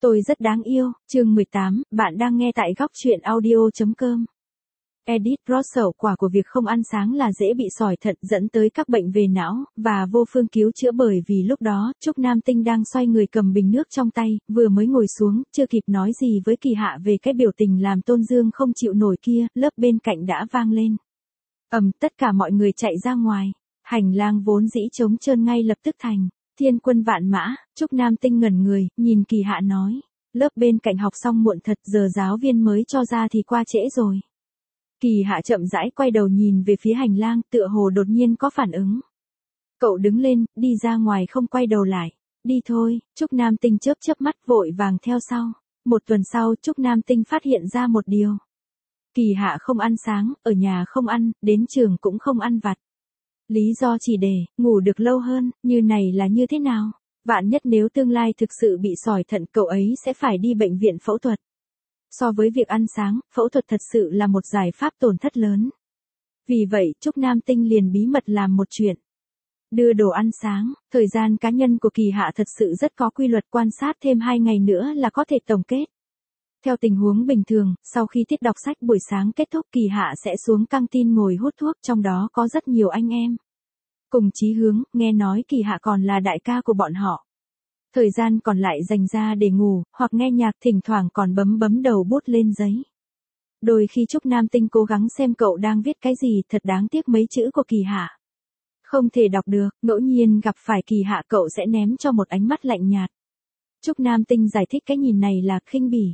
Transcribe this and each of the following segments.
Tôi rất đáng yêu, chương 18, bạn đang nghe tại góc truyện audio.com. Edith Russell, quả của việc không ăn sáng là dễ bị sỏi thận dẫn tới các bệnh về não, và vô phương cứu chữa bởi vì lúc đó, Trúc Nam Tinh đang xoay người cầm bình nước trong tay, vừa mới ngồi xuống, chưa kịp nói gì với Kỳ Hạ về cái biểu tình làm Tôn Dương không chịu nổi kia, lớp bên cạnh đã vang lên. Tất cả mọi người chạy ra ngoài, hành lang vốn dĩ trống trơn ngay lập tức thành thiên quân vạn mã. Trúc Nam Tinh ngẩn người, nhìn Kỳ Hạ nói, lớp bên cạnh học xong muộn thật, giờ giáo viên mới cho ra thì qua trễ rồi. Kỳ Hạ chậm rãi quay đầu nhìn về phía hành lang, tựa hồ đột nhiên có phản ứng. Cậu đứng lên, đi ra ngoài không quay đầu lại. Đi thôi. Trúc Nam Tinh chớp chớp mắt vội vàng theo sau. Một tuần sau, Trúc Nam Tinh phát hiện ra một điều. Kỳ Hạ không ăn sáng, ở nhà không ăn, đến trường cũng không ăn vặt. Lý do chỉ để ngủ được lâu hơn, như này là như thế nào? Vạn nhất nếu tương lai thực sự bị sỏi thận, cậu ấy sẽ phải đi bệnh viện phẫu thuật. So với việc ăn sáng, phẫu thuật thật sự là một giải pháp tổn thất lớn. Vì vậy, Trúc Nam Tinh liền bí mật làm một chuyện. Đưa đồ ăn sáng. Thời gian cá nhân của Kỳ Hạ thật sự rất có quy luật, quan sát thêm 2 ngày nữa là có thể tổng kết. Theo tình huống bình thường, sau khi tiết đọc sách buổi sáng kết thúc, Kỳ Hạ sẽ xuống căng tin ngồi hút thuốc, trong đó có rất nhiều anh em cùng chí hướng, nghe nói Kỳ Hạ còn là đại ca của bọn họ. Thời gian còn lại dành ra để ngủ, hoặc nghe nhạc, thỉnh thoảng còn bấm đầu bút lên giấy. Đôi khi Trúc Nam Tinh cố gắng xem cậu đang viết cái gì, thật đáng tiếc mấy chữ của Kỳ Hạ không thể đọc được, ngẫu nhiên gặp phải Kỳ Hạ cậu sẽ ném cho một ánh mắt lạnh nhạt. Trúc Nam Tinh giải thích cái nhìn này là khinh bỉ.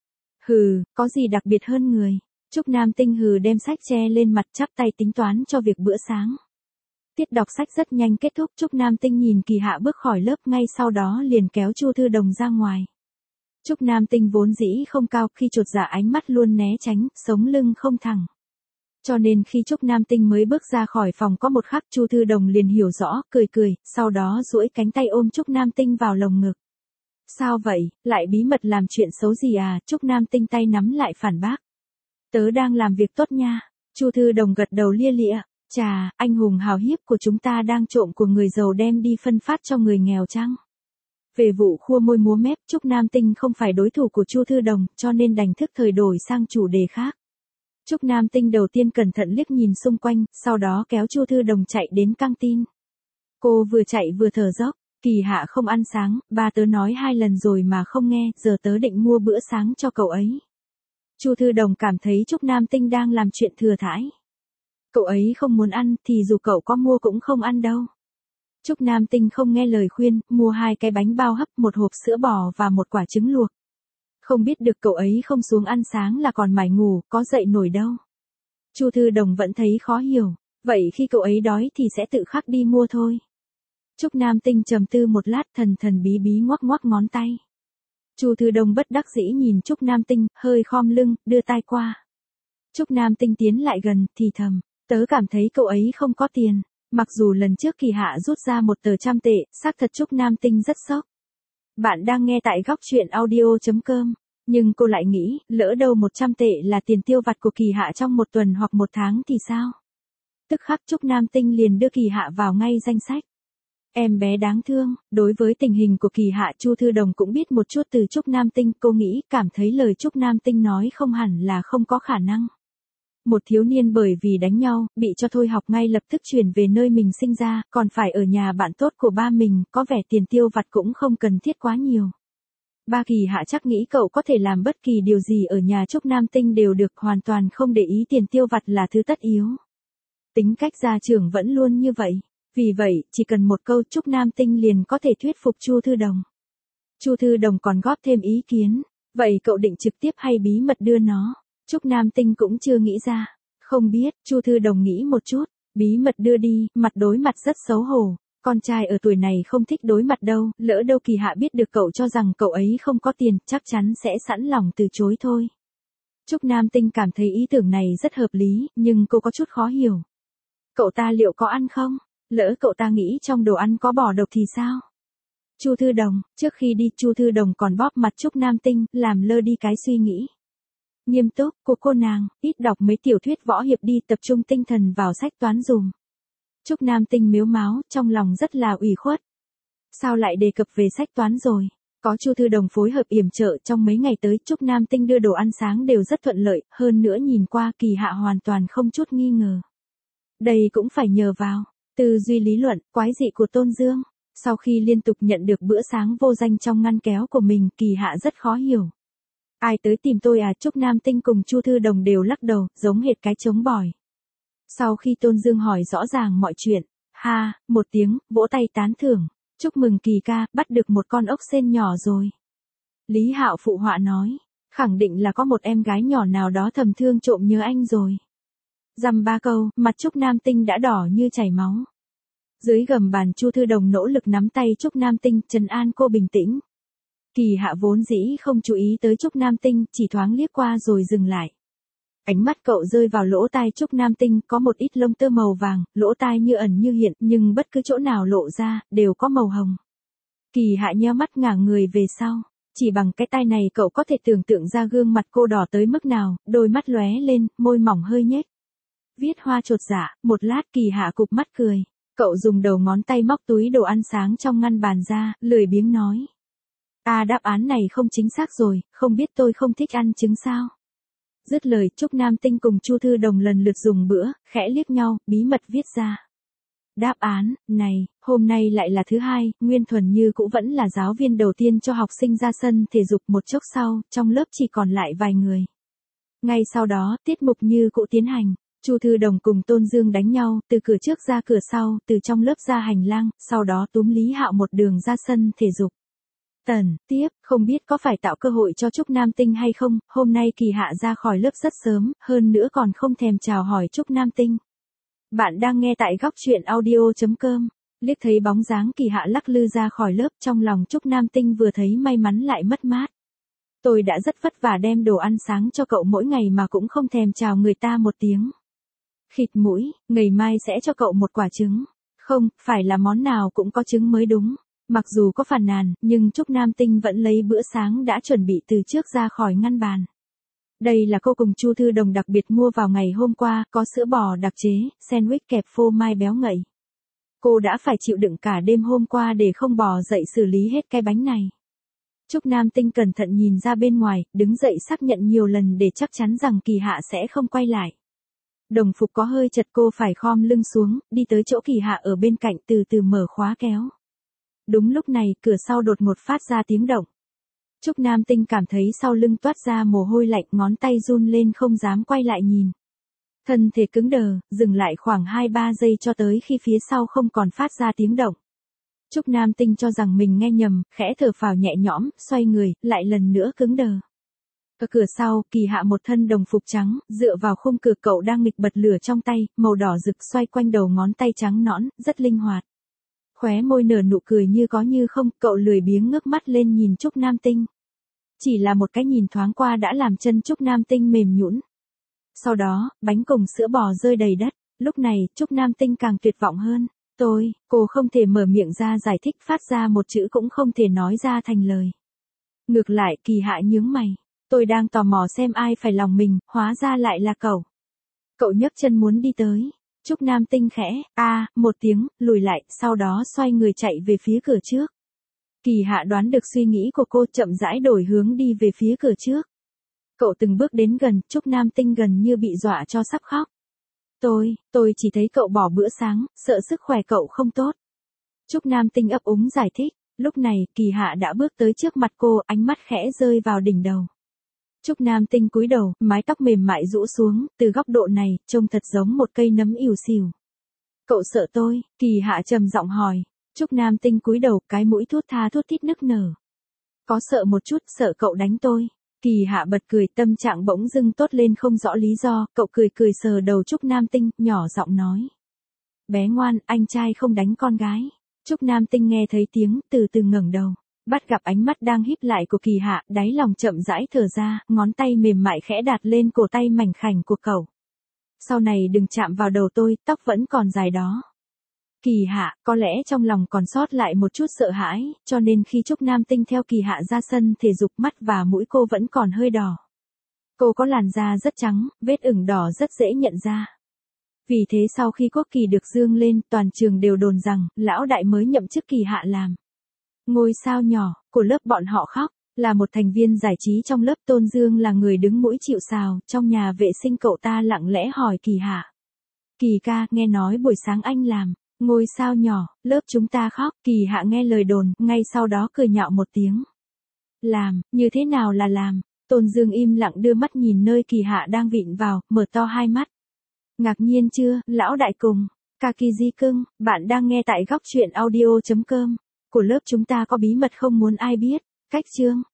Hừ, có gì đặc biệt hơn người. Trúc Nam Tinh hừ đem sách che lên mặt, chắp tay tính toán cho việc bữa sáng. Tiết đọc sách rất nhanh kết thúc, Trúc Nam Tinh nhìn Kỳ Hạ bước khỏi lớp, ngay sau đó liền kéo Chu Thư Đồng ra ngoài. Trúc Nam Tinh vốn dĩ không cao, khi chột dạ ánh mắt luôn né tránh, sống lưng không thẳng. Cho nên khi Trúc Nam Tinh mới bước ra khỏi phòng có một khắc, Chu Thư Đồng liền hiểu rõ, cười, sau đó duỗi cánh tay ôm Trúc Nam Tinh vào lồng ngực. Sao vậy, lại bí mật làm chuyện xấu gì à? Trúc Nam Tinh tay nắm lại phản bác. Tớ đang làm việc tốt nha. Chu Thư Đồng gật đầu lia lịa. Chà, anh hùng hào hiệp của chúng ta đang trộm của người giàu đem đi phân phát cho người nghèo chăng? Về vụ khua môi múa mép, Trúc Nam Tinh không phải đối thủ của Chu Thư Đồng, cho nên đành thức thời đổi sang chủ đề khác. Trúc Nam Tinh đầu tiên cẩn thận liếc nhìn xung quanh, sau đó kéo Chu Thư Đồng chạy đến căng tin. Cô vừa chạy vừa thở dốc. Kỳ Hạ không ăn sáng, ba tớ nói 2 lần rồi mà không nghe, giờ tớ định mua bữa sáng cho cậu ấy. Chu Thư Đồng cảm thấy Trúc Nam Tinh đang làm chuyện thừa thãi. Cậu ấy không muốn ăn thì dù cậu có mua cũng không ăn đâu. Trúc Nam Tinh không nghe lời khuyên, mua 2 cái bánh bao hấp, 1 hộp sữa bò và 1 quả trứng luộc. Không biết được cậu ấy không xuống ăn sáng là còn mải ngủ, có dậy nổi đâu. Chu Thư Đồng vẫn thấy khó hiểu, vậy khi cậu ấy đói thì sẽ tự khắc đi mua thôi. Trúc Nam Tinh trầm tư một lát, thần bí ngoắc ngón tay. Chu Thư Đồng bất đắc dĩ nhìn Trúc Nam Tinh, hơi khom lưng, đưa tay qua. Trúc Nam Tinh tiến lại gần, thì thầm, tớ cảm thấy cậu ấy không có tiền. Mặc dù lần trước Kỳ Hạ rút ra 1 tờ 100 tệ, xác thật Trúc Nam Tinh rất sốc. Bạn đang nghe tại góc truyện audio.com. Nhưng cô lại nghĩ, lỡ đâu 100 tệ là tiền tiêu vặt của Kỳ Hạ trong 1 tuần hoặc 1 tháng thì sao? Tức khắc Trúc Nam Tinh liền đưa Kỳ Hạ vào ngay danh sách. Em bé đáng thương. Đối với tình hình của Kỳ Hạ, Chu Thư Đồng cũng biết một chút từ Trúc Nam Tinh, cô nghĩ, cảm thấy lời Trúc Nam Tinh nói không hẳn là không có khả năng. Một thiếu niên bởi vì đánh nhau, bị cho thôi học ngay lập tức chuyển về nơi mình sinh ra, còn phải ở nhà bạn tốt của ba mình, có vẻ tiền tiêu vặt cũng không cần thiết quá nhiều. Ba Kỳ Hạ chắc nghĩ cậu có thể làm bất kỳ điều gì ở nhà Trúc Nam Tinh đều được, hoàn toàn không để ý tiền tiêu vặt là thứ tất yếu. Tính cách gia trưởng vẫn luôn như vậy. Vì vậy, chỉ cần một câu Trúc Nam Tinh liền có thể thuyết phục Chu Thư Đồng. Chu Thư Đồng còn góp thêm ý kiến. Vậy cậu định trực tiếp hay bí mật đưa nó? Trúc Nam Tinh cũng chưa nghĩ ra. Không biết, Chu Thư Đồng nghĩ một chút. Bí mật đưa đi, mặt đối mặt rất xấu hổ. Con trai ở tuổi này không thích đối mặt đâu, lỡ đâu Kỳ Hạ biết được cậu cho rằng cậu ấy không có tiền, chắc chắn sẽ sẵn lòng từ chối thôi. Trúc Nam Tinh cảm thấy ý tưởng này rất hợp lý, nhưng cô có chút khó hiểu. Cậu ta liệu có ăn không? Lỡ cậu ta nghĩ trong đồ ăn có bỏ độc thì sao? Chu Thư Đồng, trước khi đi Chu Thư Đồng còn bóp mặt Trúc Nam Tinh, làm lơ đi cái suy nghĩ. Nghiêm túc, cô nàng, ít đọc mấy tiểu thuyết võ hiệp đi, tập trung tinh thần vào sách toán dùm. Trúc Nam Tinh mếu máo, trong lòng rất là ủy khuất. Sao lại đề cập về sách toán rồi? Có Chu Thư Đồng phối hợp yểm trợ trong mấy ngày tới Trúc Nam Tinh đưa đồ ăn sáng đều rất thuận lợi, hơn nữa nhìn qua Kỳ Hạ hoàn toàn không chút nghi ngờ. Đây cũng phải nhờ vào tư duy lý luận, quái dị của Tôn Dương. Sau khi liên tục nhận được bữa sáng vô danh trong ngăn kéo của mình, Kỳ Hạ rất khó hiểu. Ai tới tìm tôi à? Trúc Nam Tinh cùng Chu Thư Đồng đều lắc đầu, giống hệt cái trống bỏi. Sau khi Tôn Dương hỏi rõ ràng mọi chuyện, ha, một tiếng, vỗ tay tán thưởng. Chúc mừng Kỳ ca, bắt được một con ốc sên nhỏ rồi. Lý Hạo phụ họa nói, khẳng định là có một em gái nhỏ nào đó thầm thương trộm nhớ anh rồi. Dăm ba câu, mặt Trúc Nam Tinh đã đỏ như chảy máu. Dưới gầm bàn Chu Thư Đồng nỗ lực nắm tay Trúc Nam Tinh, trấn an cô bình tĩnh. Kỳ Hạ vốn dĩ không chú ý tới Trúc Nam Tinh, chỉ thoáng liếc qua rồi dừng lại. Ánh mắt cậu rơi vào lỗ tai Trúc Nam Tinh, có một ít lông tơ màu vàng, lỗ tai như ẩn như hiện, nhưng bất cứ chỗ nào lộ ra, đều có màu hồng. Kỳ Hạ nheo mắt ngả người về sau. Chỉ bằng cái tai này cậu có thể tưởng tượng ra gương mặt cô đỏ tới mức nào, đôi mắt lóe lên, môi mỏng hơi nhếch. Viết hoa chột dạ, một lát Kỳ Hạ cụp mắt cười. Cậu dùng đầu ngón tay móc túi đồ ăn sáng trong ngăn bàn ra, lười biếng nói. À, đáp án này không chính xác rồi, không biết tôi không thích ăn trứng sao. Dứt lời, Trúc Nam Tinh cùng Chu Thư Đồng lần lượt dùng bữa, khẽ liếc nhau, bí mật viết ra. Đáp án, này, hôm nay lại là thứ hai, Nguyên Thuần như cũ vẫn là giáo viên đầu tiên cho học sinh ra sân thể dục. Một chốc sau, trong lớp chỉ còn lại vài người. Ngay sau đó, tiết mục như cũ tiến hành. Chu Thư Đồng cùng Tôn Dương đánh nhau, từ cửa trước ra cửa sau, từ trong lớp ra hành lang, sau đó túm Lý Hạo một đường ra sân thể dục. Tiếp, không biết có phải tạo cơ hội cho Trúc Nam Tinh hay không, hôm nay Kỳ Hạ ra khỏi lớp rất sớm, hơn nữa còn không thèm chào hỏi Trúc Nam Tinh. Bạn đang nghe tại góc truyện audio.com. Liếc thấy bóng dáng Kỳ Hạ lắc lư ra khỏi lớp, trong lòng Trúc Nam Tinh vừa thấy may mắn lại mất mát. Tôi đã rất vất vả đem đồ ăn sáng cho cậu mỗi ngày mà cũng không thèm chào người ta một tiếng. Khịt mũi, ngày mai sẽ cho cậu một quả trứng. Không, phải là món nào cũng có trứng mới đúng. Mặc dù có phàn nàn, nhưng Trúc Nam Tinh vẫn lấy bữa sáng đã chuẩn bị từ trước ra khỏi ngăn bàn. Đây là cô cùng Chu Thư Đồng đặc biệt mua vào ngày hôm qua, có sữa bò đặc chế, sandwich kẹp phô mai béo ngậy. Cô đã phải chịu đựng cả đêm hôm qua để không bò dậy xử lý hết cái bánh này. Trúc Nam Tinh cẩn thận nhìn ra bên ngoài, đứng dậy xác nhận nhiều lần để chắc chắn rằng Kỳ Hạ sẽ không quay lại. Đồng phục có hơi chật, cô phải khom lưng xuống, đi tới chỗ Kỳ Hạ ở bên cạnh, từ từ mở khóa kéo. Đúng lúc này, cửa sau đột ngột phát ra tiếng động. Trúc Nam Tinh cảm thấy sau lưng toát ra mồ hôi lạnh, ngón tay run lên không dám quay lại nhìn. Thân thể cứng đờ, dừng lại khoảng 2-3 giây cho tới khi phía sau không còn phát ra tiếng động. Trúc Nam Tinh cho rằng mình nghe nhầm, khẽ thở phào nhẹ nhõm, xoay người, lại lần nữa cứng đờ. Ở cửa sau, Kỳ Hạ một thân đồng phục trắng, dựa vào khung cửa, cậu đang nghịch bật lửa trong tay, màu đỏ rực xoay quanh đầu ngón tay trắng nõn, rất linh hoạt. Khóe môi nở nụ cười như có như không, cậu lười biếng ngước mắt lên nhìn Trúc Nam Tinh. Chỉ là một cái nhìn thoáng qua đã làm chân Trúc Nam Tinh mềm nhũn. Sau đó, bánh cùng sữa bò rơi đầy đất, lúc này, Trúc Nam Tinh càng tuyệt vọng hơn. Cô không thể mở miệng ra giải thích, phát ra một chữ cũng không thể nói ra thành lời. Ngược lại, Kỳ Hạ nhướng mày. Tôi đang tò mò xem ai phải lòng mình, hóa ra lại là cậu. Cậu nhấc chân muốn đi tới. Trúc Nam Tinh khẽ, một tiếng, lùi lại, sau đó xoay người chạy về phía cửa trước. Kỳ Hạ đoán được suy nghĩ của cô, chậm rãi đổi hướng đi về phía cửa trước. Cậu từng bước đến gần, Trúc Nam Tinh gần như bị dọa cho sắp khóc. Tôi chỉ thấy cậu bỏ bữa sáng, sợ sức khỏe cậu không tốt. Trúc Nam Tinh ấp úng giải thích, lúc này, Kỳ Hạ đã bước tới trước mặt cô, ánh mắt khẽ rơi vào đỉnh đầu. Trúc Nam Tinh cúi đầu, mái tóc mềm mại rũ xuống, từ góc độ này, trông thật giống một cây nấm ỉu xìu. Cậu sợ tôi? Kỳ Hạ trầm giọng hỏi. Trúc Nam Tinh cúi đầu, cái mũi thút tha thút thít nức nở. Có sợ một chút, sợ cậu đánh tôi. Kỳ Hạ bật cười, tâm trạng bỗng dưng tốt lên không rõ lý do, cậu cười cười sờ đầu Trúc Nam Tinh, nhỏ giọng nói. Bé ngoan, anh trai không đánh con gái. Trúc Nam Tinh nghe thấy tiếng, từ từ ngẩng đầu. Bắt gặp ánh mắt đang híp lại của Kỳ Hạ, đáy lòng chậm rãi thở ra, ngón tay mềm mại khẽ đặt lên cổ tay mảnh khảnh của cậu. Sau này đừng chạm vào đầu tôi, tóc vẫn còn dài đó. Kỳ Hạ, có lẽ trong lòng còn sót lại một chút sợ hãi, cho nên khi Trúc Nam Tinh theo Kỳ Hạ ra sân thể dục, mắt và mũi cô vẫn còn hơi đỏ. Cô có làn da rất trắng, vết ửng đỏ rất dễ nhận ra. Vì thế sau khi quốc kỳ được dương lên, toàn trường đều đồn rằng, lão đại mới nhậm chức Kỳ Hạ làm ngôi sao nhỏ. của lớp bọn họ khóc. Là một thành viên giải trí trong lớp, Tôn Dương là người đứng mũi chịu sào, trong nhà vệ sinh cậu ta lặng lẽ hỏi Kỳ Hạ. Kỳ ca, nghe nói buổi sáng anh làm ngôi sao nhỏ, lớp chúng ta khóc. Kỳ Hạ nghe lời đồn, ngay sau đó cười nhạo một tiếng. Làm, như thế nào là làm? Tôn Dương im lặng đưa mắt nhìn nơi Kỳ Hạ đang vịn vào, mở to hai mắt. Ngạc nhiên chưa, lão đại cùng. Kakiji cưng, bạn đang nghe tại góc truyện audio.com. Của lớp chúng ta có bí mật không muốn ai biết. Cách chương.